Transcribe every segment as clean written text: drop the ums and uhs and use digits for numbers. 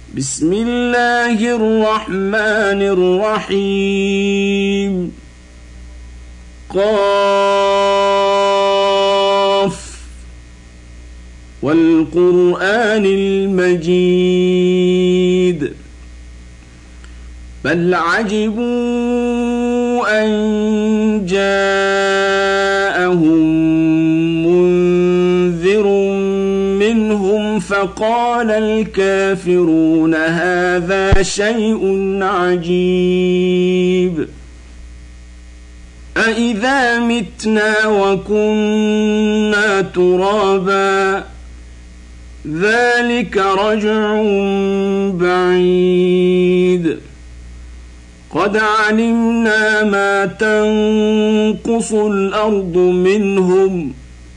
بسم الله الرحمن الرحيم قاف والقرآن المجيد بل عجبوا أن جاءهم منذر منهم فقال الكافرون هذا شيء عجيب أإذا متنا وكنا ترابا ذلك رجع بعيد قد علمنا ما تنقص الأرض منهم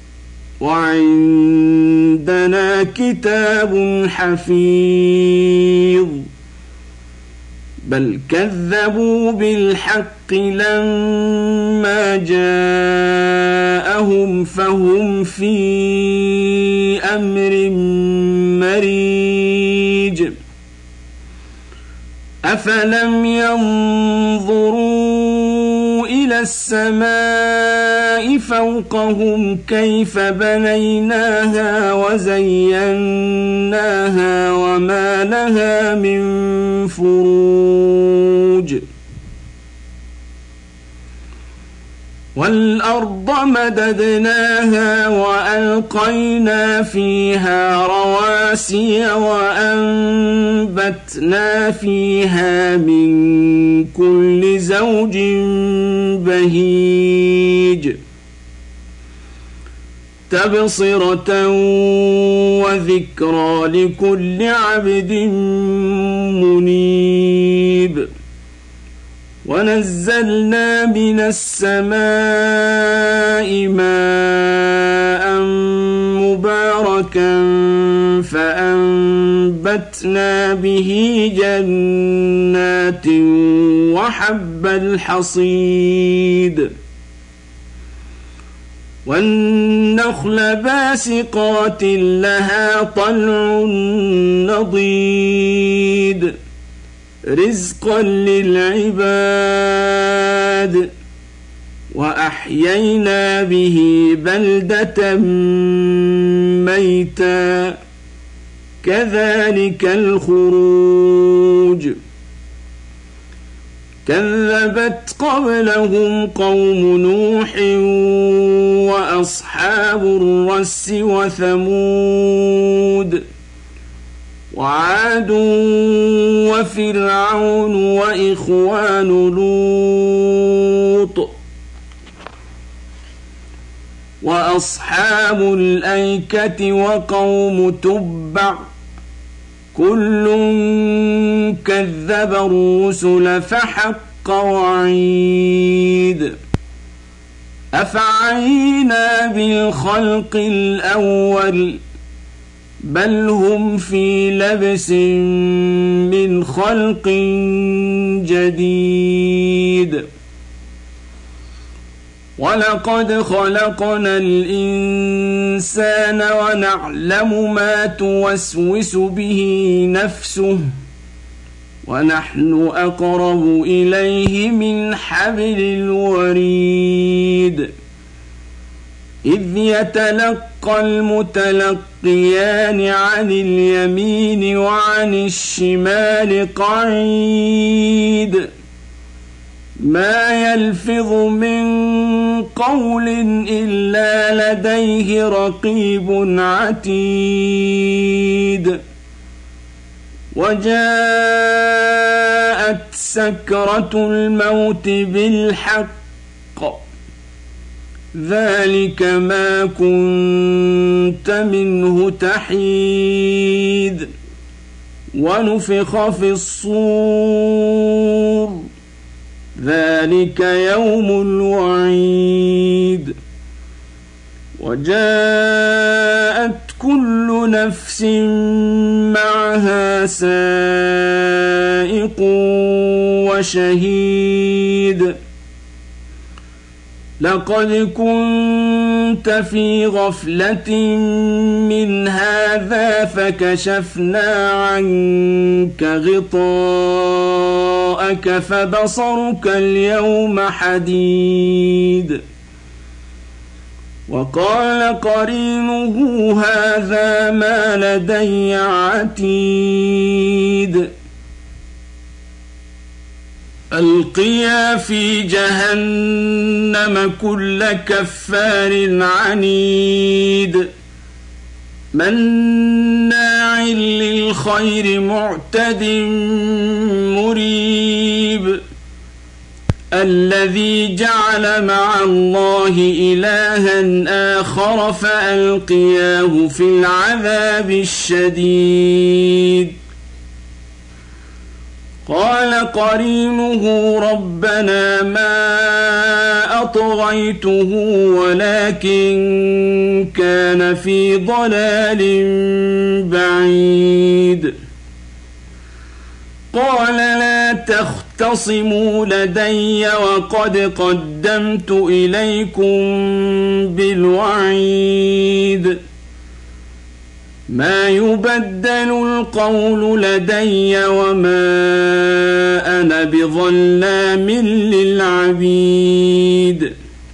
وعندنا كتاب حفيظ بل كذبوا بالحق لما جاءهم فهم في أمر مريج أفلم ينظروا إلى السماء فوقهم كيف بنيناها وزيناها وما لها من فروج والأرض مددناها وألقينا فيها رواسي وأنبتنا فيها من كل زوج بهيج تبصرة وذكرى لكل عبد منيب ونزلنا من السماء ماء مباركا فأنبتنا به جنات وحب الحصيد والنخل باسقات لها طلع نضيد رزقا للعباد وأحيينا به بلدة ميتا كذلك الخروج كذبت قبلهم قوم نوح وأصحاب الرس وثمود وعاد وفرعون وإخوان لوط وأصحاب الأيكة وقوم تبع كل كذب الرسل فحق وعيد أفعينا بالخلق الأول بل هم في لبس من خلق جديد ولقد خلقنا الإنسان ونعلم ما توسوس به نفسه ونحن أقرب إليه من حبل الوريد إذ يتلقى المتلقيان عن اليمين وعن الشمال قعيد ما يلفظ من قول إلا لديه رقيب عتيد وجاءت سكرة الموت بالحق ذلك ما كنت منه تحيد ونفخ في الصور ذلك يوم الوعيد وجاءت كل نفس معها سائق وشهيد لقد كنت في غفلة من هذا فكشفنا عنك غطاءك فبصرك اليوم حديد وقال قرينه هذا ما لدي عتيد ألقيا في جهنم كل كفار عنيد مناع للخير معتد مريب الذي جعل مع الله إلها آخر فألقياه في العذاب الشديد قال قرينه ربنا ما أطغيته ولكن كان في ضلال بعيد قال لا تختصموا لدي وقد قدمت إليكم بالوعيد ما يبدل القول لدي وما أنا بظلام للعبيد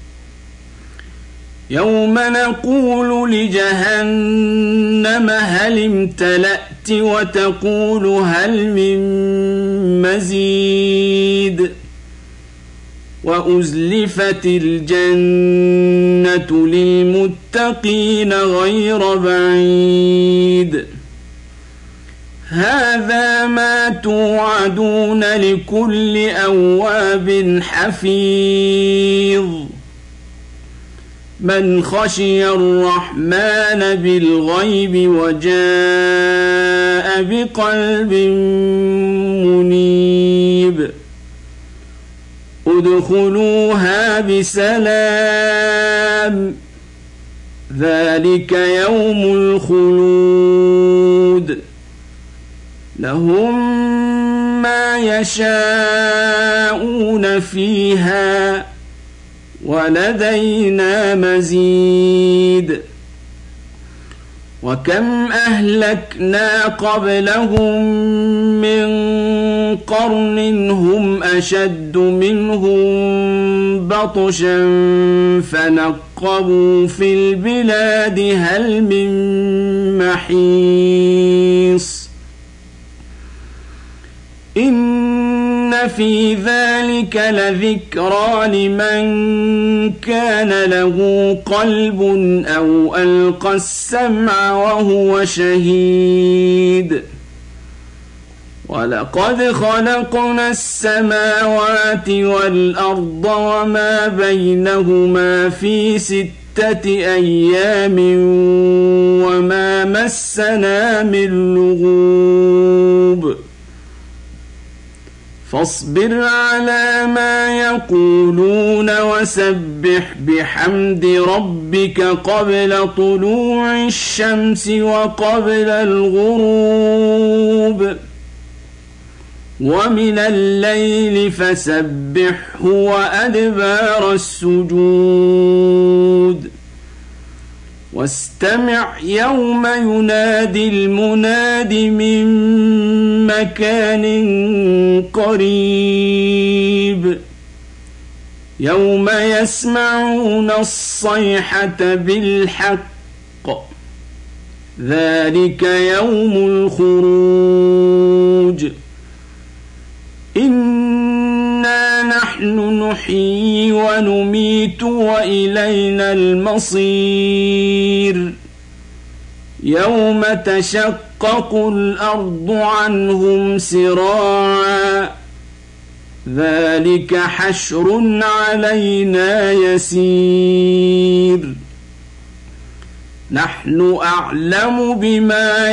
يوم نقول لجهنم هل امتلأت وتقول هل من مزيد وأزلفت الجنة للمتقين غير بعيد هذا ما توعدون لكل أواب حفيظ من خشي الرحمن بالغيب وجاء بقلب منيب ادخلوها بسلام ذلك يوم الخلود لهم ما يشاءون فيها ولدينا مزيد وكم أهلكنا قبلهم من قرن هم أشد منهم بطشا فنقبوا في البلاد هل من محيص إن في ذلك لذكرى لمن كان له قلب أو ألقى السمع وهو شهيد ولقد خلقنا السماوات والأرض وما بينهما في 6 أيام وما مسنا من لغوب فاصبر على ما يقولون وسبح بحمد ربك قبل طلوع الشمس وقبل الغروب ومن الليل فسبحه وأدبار السجود واستمع يوم ينادي المناد من مكان قريب يوم يسمعون الصيحة بالحق ذلك يوم الخروج إنا نحن نحيي ونميت وإلينا المصير يوم تشقق الأرض عنهم سراعا ذلك حشر علينا يسير نحن أعلم بما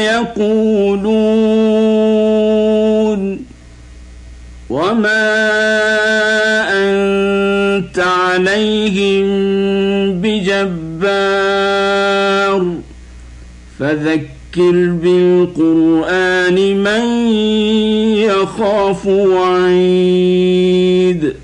يقولون وما أنت عليهم بجبار فذكر بالقرآن من يخاف وعيد